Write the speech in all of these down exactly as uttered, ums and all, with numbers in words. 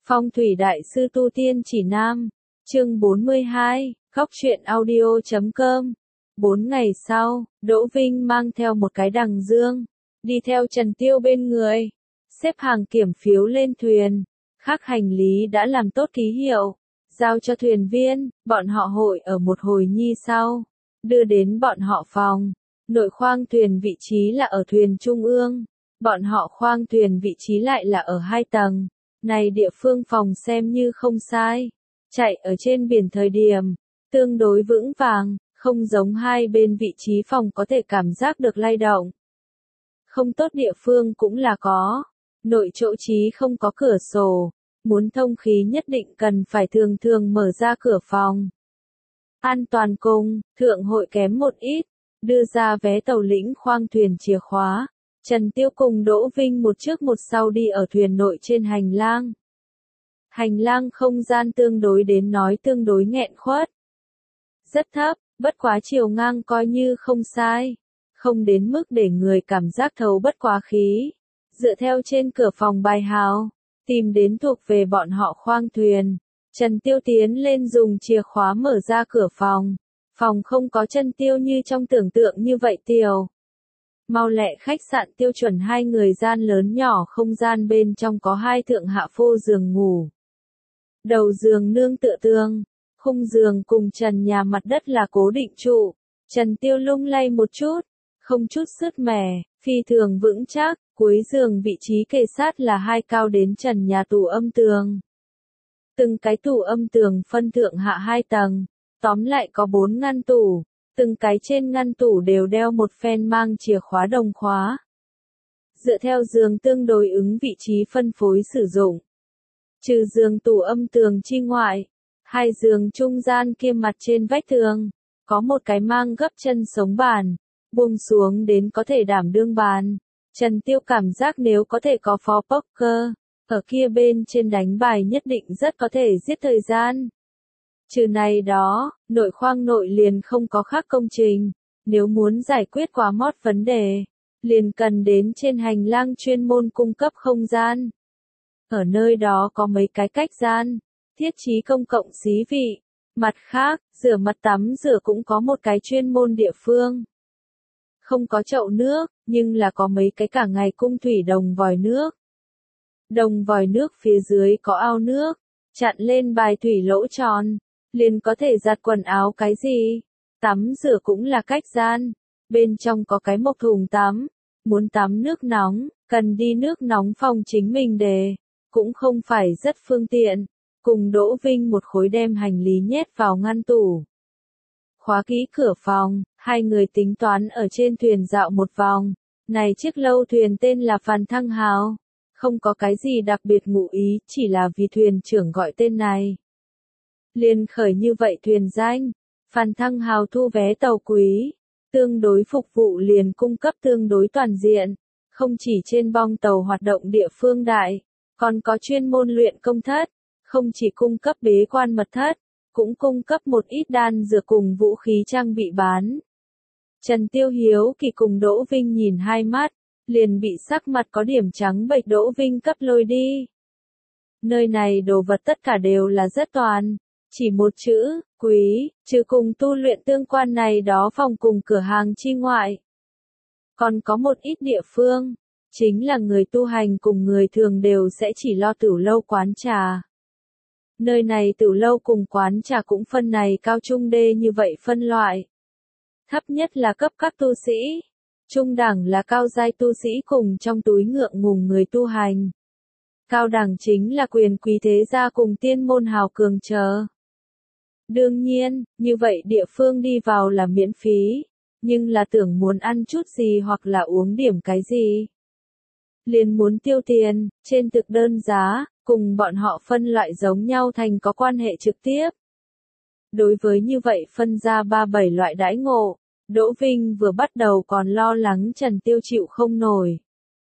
Phong thủy đại sư tu tiên chỉ nam, chương bốn mươi hai, góc truyện audio chấm com. Bốn ngày sau, Đỗ Vinh mang theo một cái đằng dương, đi theo Trần Tiêu bên người, xếp hàng kiểm phiếu lên thuyền, khắc hành lý đã làm tốt ký hiệu, giao cho thuyền viên, bọn họ hội ở một hồi nhi sau, đưa đến bọn họ phòng. Nội khoang thuyền vị trí là ở thuyền trung ương, bọn họ khoang thuyền vị trí lại là ở hai tầng. Này địa phương phòng xem như không sai, chạy ở trên biển thời điểm, tương đối vững vàng, không giống hai bên vị trí phòng có thể cảm giác được lay động. Không tốt địa phương cũng là có, nội chỗ trí không có cửa sổ, muốn thông khí nhất định cần phải thường thường mở ra cửa phòng. An toàn cùng, thượng hội kém một ít, đưa ra vé tàu lĩnh khoang thuyền chìa khóa. Trần Tiêu cùng Đỗ Vinh một trước một sau đi ở thuyền nội trên hành lang. Hành lang không gian tương đối đến nói tương đối nghẹn khuất. Rất thấp, bất quá chiều ngang coi như không sai. Không đến mức để người cảm giác thấu bất quá khí. Dựa theo trên cửa phòng bài hào, tìm đến thuộc về bọn họ khoang thuyền. Trần Tiêu tiến lên dùng chìa khóa mở ra cửa phòng. Phòng không có Trần Tiêu như trong tưởng tượng như vậy tiểu. Mau lẹ khách sạn tiêu chuẩn hai người gian lớn nhỏ, không gian bên trong có hai thượng hạ phô giường ngủ. Đầu giường nương tựa tường, khung giường cùng trần nhà mặt đất là cố định trụ. Trần Tiêu lung lay một chút, không chút sứt mẻ, phi thường vững chắc. Cuối giường vị trí kề sát là hai cao đến trần nhà tủ âm tường. Từng cái tủ âm tường phân thượng hạ hai tầng, tóm lại có bốn ngăn tủ. Từng cái trên ngăn tủ đều đeo một phen mang chìa khóa đồng khóa. Dựa theo giường tương đối ứng vị trí phân phối sử dụng. Trừ giường tủ âm tường chi ngoại, hai giường trung gian kia mặt trên vách tường, có một cái mang gấp chân sống bàn, buông xuống đến có thể đảm đương bàn. Trần Tiêu cảm giác nếu có thể có phó poker, ở kia bên trên đánh bài nhất định rất có thể giết thời gian. Trừ này đó, nội khoang nội liền không có khác công trình, nếu muốn giải quyết quá mót vấn đề, liền cần đến trên hành lang chuyên môn cung cấp không gian. Ở nơi đó có mấy cái cách gian, thiết trí công cộng xí vị, mặt khác, rửa mặt tắm rửa cũng có một cái chuyên môn địa phương. Không có chậu nước, nhưng là có mấy cái cả ngày cung thủy đồng vòi nước. Đồng vòi nước phía dưới có ao nước, chặn lên bài thủy lỗ tròn. Liền có thể giặt quần áo cái gì, tắm rửa cũng là cách gian, bên trong có cái mộc thùng tắm, muốn tắm nước nóng, cần đi nước nóng phòng chính mình đề, cũng không phải rất phương tiện, cùng Đỗ Vinh một khối đem hành lý nhét vào ngăn tủ. Khóa kỹ cửa phòng, hai người tính toán ở trên thuyền dạo một vòng, này chiếc lâu thuyền tên là Phan Thăng Hào, không có cái gì đặc biệt ngụ ý, chỉ là vì thuyền trưởng gọi tên này. Liền khởi như vậy thuyền danh, Phan Thăng Hào thu vé tàu quý, tương đối phục vụ liền cung cấp tương đối toàn diện, không chỉ trên bong tàu hoạt động địa phương đại, còn có chuyên môn luyện công thất, không chỉ cung cấp bế quan mật thất, cũng cung cấp một ít đan dược cùng vũ khí trang bị bán. Trần Tiêu hiếu kỳ cùng Đỗ Vinh nhìn hai mắt, liền bị sắc mặt có điểm trắng bệch Đỗ Vinh cấp lôi đi. Nơi này đồ vật tất cả đều là rất toàn. Chỉ một chữ, quý, trừ cùng tu luyện tương quan này đó phòng cùng cửa hàng chi ngoại. Còn có một ít địa phương, chính là người tu hành cùng người thường đều sẽ chỉ lo tửu lâu quán trà. Nơi này tửu lâu cùng quán trà cũng phân này cao trung đê như vậy phân loại. Thấp nhất là cấp các tu sĩ, trung đẳng là cao giai tu sĩ cùng trong túi ngượng ngùng người tu hành. Cao đẳng chính là quyền quý thế gia cùng tiên môn hào cường chờ. Đương nhiên, như vậy địa phương đi vào là miễn phí, nhưng là tưởng muốn ăn chút gì hoặc là uống điểm cái gì. Liền muốn tiêu tiền, trên thực đơn giá, cùng bọn họ phân loại giống nhau thành có quan hệ trực tiếp. Đối với như vậy phân ra ba bảy loại đãi ngộ, Đỗ Vinh vừa bắt đầu còn lo lắng Trần Tiêu chịu không nổi.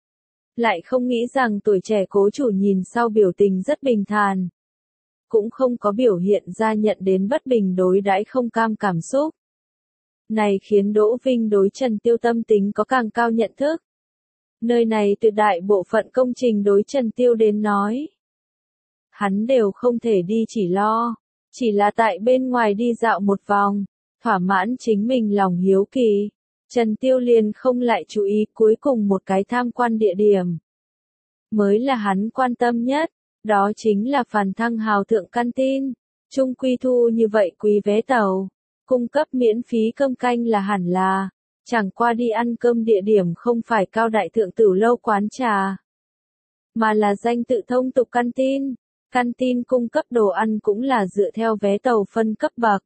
Lại không nghĩ rằng tuổi trẻ cố chủ nhìn sau biểu tình rất bình thản. Cũng không có biểu hiện ra nhận đến bất bình đối đãi không cam cảm xúc. Này khiến Đỗ Vinh đối Trần Tiêu tâm tính có càng cao nhận thức. Nơi này tuyệt đại bộ phận công trình đối Trần Tiêu đến nói. hắn đều không thể đi chỉ lo, chỉ là tại bên ngoài đi dạo một vòng, thỏa mãn chính mình lòng hiếu kỳ. Trần Tiêu liền không lại chú ý cuối cùng một cái tham quan địa điểm. Mới là hắn quan tâm nhất, đó chính là Phàn Thăng Hào Thượng Canteen. Trung quy thu như vậy quý vé tàu, cung cấp miễn phí cơm canh là hẳn là, chẳng qua đi ăn cơm địa điểm không phải cao đại thượng tửu lâu quán trà, mà là danh tự thông tục canteen. Canteen cung cấp đồ ăn cũng là dựa theo vé tàu phân cấp bậc.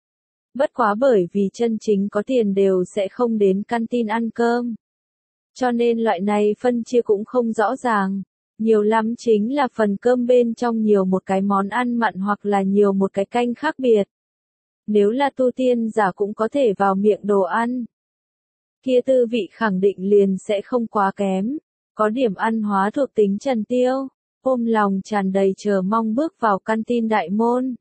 Bất quá bởi vì chân chính có tiền đều sẽ không đến canteen ăn cơm. Cho nên loại này phân chia cũng không rõ ràng. Nhiều lắm chính là phần cơm bên trong nhiều một cái món ăn mặn hoặc là nhiều một cái canh khác biệt. Nếu là tu tiên giả cũng có thể vào miệng đồ ăn. Kia tư vị khẳng định liền sẽ không quá kém. Có điểm ăn hóa thuộc tính Trần Tiêu, ôm lòng tràn đầy chờ mong bước vào canteen đại môn.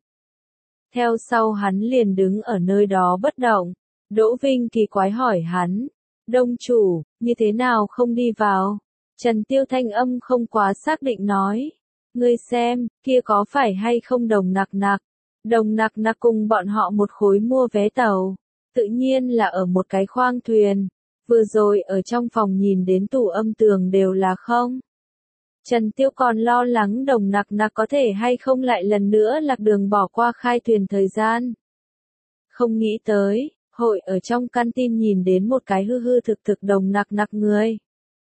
Theo sau hắn liền đứng ở nơi đó bất động. Đỗ Vinh kỳ quái hỏi hắn, đông chủ, như thế nào không đi vào? Trần Tiêu thanh âm không quá xác định nói, ngươi xem, kia có phải hay không Đồng Nặc Nặc? Đồng Nặc Nặc cùng bọn họ một khối mua vé tàu, tự nhiên là ở một cái khoang thuyền, vừa rồi ở trong phòng nhìn đến tủ âm tường đều là không. Trần Tiêu còn lo lắng Đồng Nặc Nặc có thể hay không lại lần nữa lạc đường bỏ qua khai thuyền thời gian. Không nghĩ tới, hội ở trong canteen nhìn đến một cái hư hư thực thực Đồng Nặc Nặc người.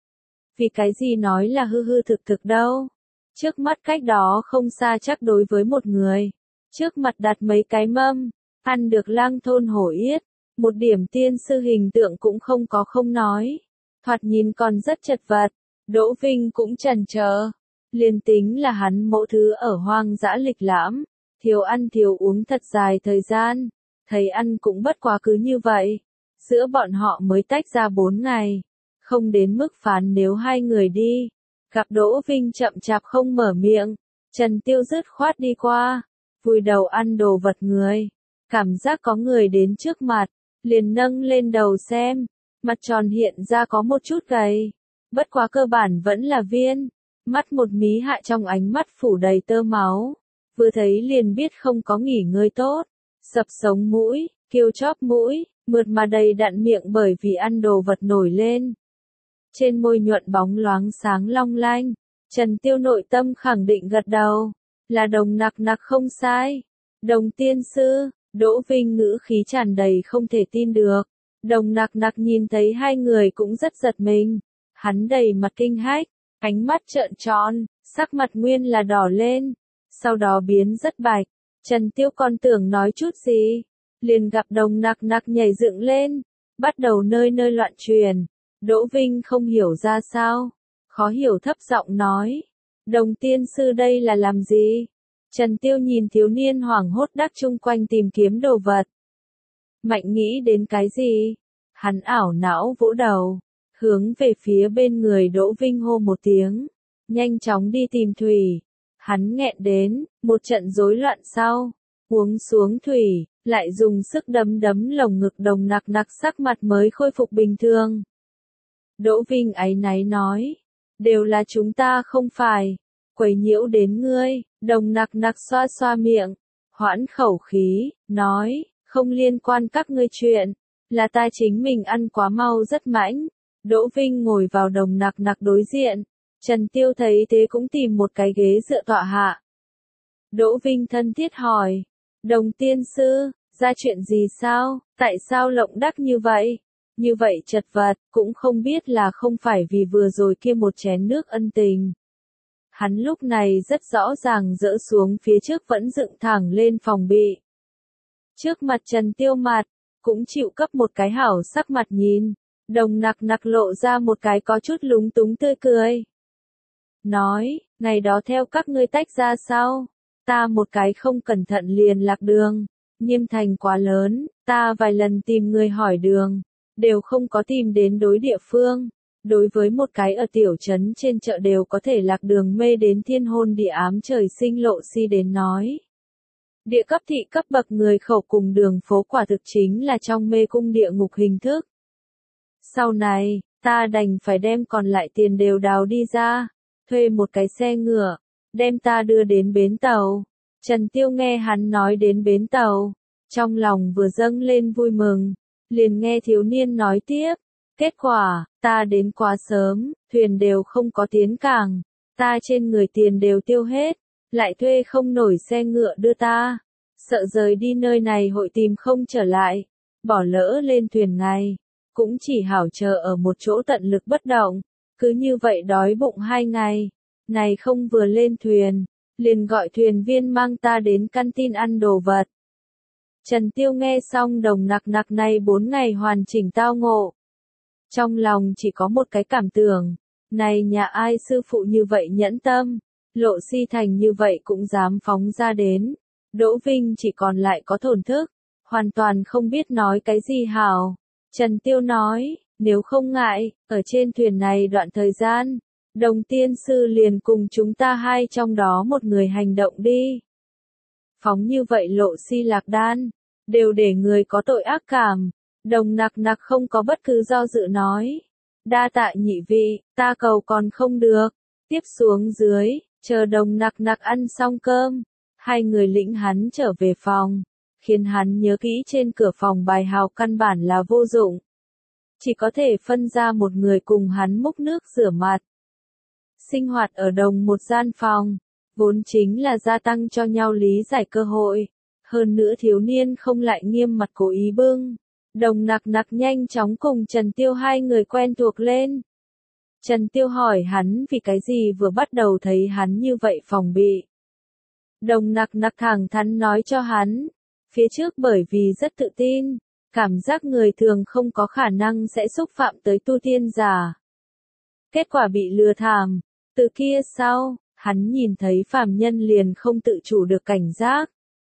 Vì cái gì nói là hư hư thực thực đâu? Trước mắt cách đó không xa chắc đối với một người. Trước mặt đặt mấy cái mâm, ăn được lang thôn hổ yết, một điểm tiên sư hình tượng cũng không có không nói. Thoạt nhìn còn rất chật vật, Đỗ Vinh cũng chần chờ. Liền tính là hắn mẫu thứ ở hoang dã lịch lãm, thiếu ăn thiếu uống thật dài thời gian, thấy ăn cũng bất quá cứ như vậy. Giữa bọn họ mới tách ra bốn ngày. Không đến mức phán nếu hai người đi. Gặp Đỗ Vinh chậm chạp không mở miệng, Trần Tiêu dứt khoát đi qua, vùi đầu ăn đồ vật người. Cảm giác có người đến trước mặt, liền nâng lên đầu xem, mặt tròn hiện ra có một chút gầy. Bất quá cơ bản vẫn là viên, mắt một mí hạ trong ánh mắt phủ đầy tơ máu. Vừa thấy liền biết không có nghỉ ngơi tốt, sập sống mũi, kêu chóp mũi, mượt mà đầy đặn miệng bởi vì ăn đồ vật nổi lên. Trên môi nhuận bóng loáng sáng long lanh, Trần Tiêu nội tâm khẳng định gật đầu, là Đồng Nặc Nặc không sai. Đồng tiên sư, Đỗ Vinh ngữ khí tràn đầy không thể tin được. Đồng Nặc Nặc nhìn thấy hai người cũng rất giật mình, hắn đầy mặt kinh hách, ánh mắt trợn tròn, sắc mặt nguyên là đỏ lên, sau đó biến rất bạch. Trần Tiêu còn tưởng nói chút gì, liền gặp Đồng Nặc Nặc nhảy dựng lên, bắt đầu nơi nơi loạn truyền. Đỗ Vinh không hiểu ra sao, khó hiểu thấp giọng nói, Đồng tiên sư đây là làm gì? Trần Tiêu nhìn thiếu niên hoảng hốt đắc chung quanh tìm kiếm đồ vật. Mạnh nghĩ đến cái gì? Hắn ảo não vỗ đầu, hướng về phía bên người Đỗ Vinh hô một tiếng, nhanh chóng đi tìm thủy. Hắn nghẹn đến, một trận rối loạn sau, uống xuống thủy, lại dùng sức đấm đấm lồng ngực Đồng Nặc Nặc sắc mặt mới khôi phục bình thường. Đỗ Vinh áy náy nói, đều là chúng ta không phải, quấy nhiễu đến ngươi. Đồng Nặc Nặc xoa xoa miệng, hoãn khẩu khí, nói, không liên quan các ngươi chuyện, là ta chính mình ăn quá mau rất mãnh. Đỗ Vinh ngồi vào Đồng Nặc Nặc đối diện, Trần Tiêu thấy thế cũng tìm một cái ghế dựa tọa hạ. Đỗ Vinh thân thiết hỏi, Đồng tiên sư, ra chuyện gì sao, tại sao lộng đắc như vậy? Như vậy chật vật, cũng không biết là không phải vì vừa rồi kia một chén nước ân tình. Hắn lúc này rất rõ ràng dỡ xuống phía trước vẫn dựng thẳng lên phòng bị. Trước mặt Trần Tiêu mặt, cũng chịu cấp một cái hảo sắc mặt nhìn, Đồng Nặc Nặc lộ ra một cái có chút lúng túng tươi cười. Nói, ngày đó theo các ngươi tách ra sao? Ta một cái không cẩn thận liền lạc đường, Nhiêm Thành quá lớn, ta vài lần tìm người hỏi đường, đều không có tìm đến đối địa phương. Đối với một cái ở tiểu trấn trên chợ đều có thể lạc đường mê đến thiên hôn địa ám trời sinh lộ si đến nói. Địa cấp thị cấp bậc người khẩu cùng đường phố quả thực chính là trong mê cung địa ngục hình thức. Sau này, ta đành phải đem còn lại tiền đều đào đi ra, thuê một cái xe ngựa, đem ta đưa đến bến tàu. Trần Tiêu nghe hắn nói đến bến tàu, trong lòng vừa dâng lên vui mừng, liền nghe thiếu niên nói tiếp, kết quả, ta đến quá sớm, thuyền đều không có tiến cảng, ta trên người tiền đều tiêu hết, lại thuê không nổi xe ngựa đưa ta, sợ rời đi nơi này hội tìm không trở lại, bỏ lỡ lên thuyền ngày, cũng chỉ hảo chờ ở một chỗ tận lực bất động, cứ như vậy đói bụng hai ngày, này không vừa lên thuyền, liền gọi thuyền viên mang ta đến căn tin ăn đồ vật. Trần Tiêu nghe xong đồng nặc nặc này bốn ngày hoàn chỉnh tao ngộ. Trong lòng chỉ có một cái cảm tưởng, này nhà ai sư phụ như vậy nhẫn tâm, Lộ Si thành như vậy cũng dám phóng ra đến. Đỗ Vinh chỉ còn lại có thổn thức, hoàn toàn không biết nói cái gì hảo. Trần Tiêu nói, nếu không ngại, ở trên thuyền này đoạn thời gian, Đồng tiên sư liền cùng chúng ta hai trong đó một người hành động đi. Phóng như vậy Lộ Si lạc đan, đều để người có tội ác cảm. Đồng nặc nặc không có bất cứ do dự nói. Đa tạ nhị vị, ta cầu còn không được. Tiếp xuống dưới, chờ đồng nặc nặc ăn xong cơm. Hai người lĩnh hắn trở về phòng. Khiến hắn nhớ kỹ trên cửa phòng bài hào căn bản là vô dụng. Chỉ có thể phân ra một người cùng hắn múc nước rửa mặt. Sinh hoạt ở đồng một gian phòng, vốn chính là gia tăng cho nhau lý giải cơ hội. Hơn nữa thiếu niên không lại nghiêm mặt cố ý bưng. Đồng nặc nặc nhanh chóng cùng Trần Tiêu hai người quen thuộc lên. Trần Tiêu hỏi hắn vì cái gì vừa bắt đầu thấy hắn như vậy phòng bị. Đồng nặc nặc thẳng thắn nói cho hắn. Phía trước bởi vì rất tự tin, cảm giác người thường không có khả năng sẽ xúc phạm tới tu tiên giả. Kết quả bị lừa thảm. Từ kia sau, hắn nhìn thấy phàm nhân liền không tự chủ được cảnh giác.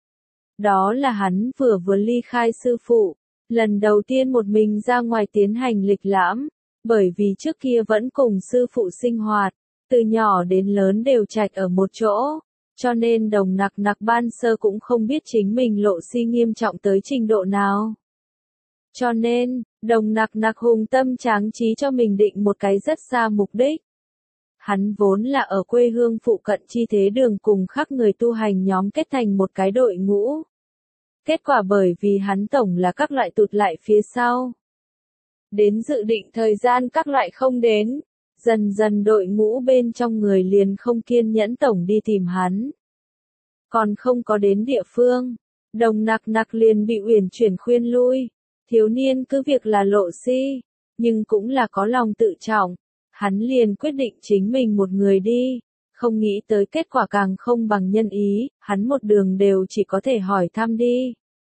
Đó là hắn vừa vừa ly khai sư phụ, lần đầu tiên một mình ra ngoài tiến hành lịch lãm, bởi vì trước kia vẫn cùng sư phụ sinh hoạt, từ nhỏ đến lớn đều trạch ở một chỗ, cho nên đồng nặc nặc ban sơ cũng không biết chính mình Lộ Si nghiêm trọng tới trình độ nào. Cho nên, đồng nặc nặc hùng tâm tráng trí cho mình định một cái rất xa mục đích. Hắn vốn là ở quê hương phụ cận chi thế đường cùng khắc người tu hành nhóm kết thành một cái đội ngũ. Kết quả bởi vì hắn tổng là các loại tụt lại phía sau. Đến dự định thời gian các loại không đến, dần dần đội ngũ bên trong người liền không kiên nhẫn tổng đi tìm hắn. Còn không có đến địa phương, đồng nặc nặc liền bị uyển chuyển khuyên lui. Thiếu niên cứ việc là Lộ Si, nhưng cũng là có lòng tự trọng. Hắn liền quyết định chính mình một người đi, không nghĩ tới kết quả càng không bằng nhân ý, hắn một đường đều chỉ có thể hỏi thăm đi.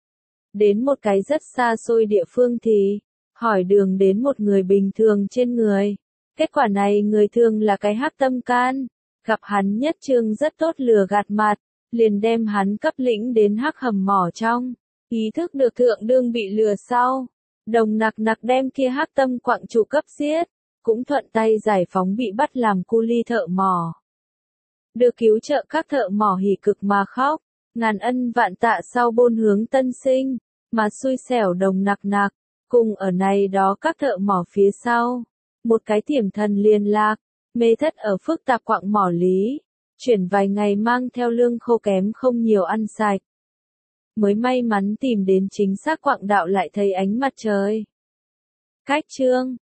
Đến một cái rất xa xôi địa phương thì, hỏi đường đến một người bình thường trên người. Kết quả này người thường là cái hắc tâm can, gặp hắn nhất trương rất tốt lừa gạt mặt, liền đem hắn cấp lĩnh đến hắc hầm mỏ trong. Ý thức được thượng đương bị lừa sau, đồng nặc nặc đem kia hắc tâm quặng chủ cấp giết. Cũng thuận tay giải phóng bị bắt làm cu ly thợ mỏ. Được cứu trợ các thợ mỏ hỉ cực mà khóc, ngàn ân vạn tạ sau bôn hướng tân sinh, mà xui xẻo đồng nặc nặc, cùng ở này đó các thợ mỏ phía sau. Một cái tiềm thần liên lạc, mê thất ở phức tạp quặng mỏ lý, chuyển vài ngày mang theo lương khô kém không nhiều ăn sạch. Mới may mắn tìm đến chính xác quặng đạo lại thấy ánh mặt trời. Cách chương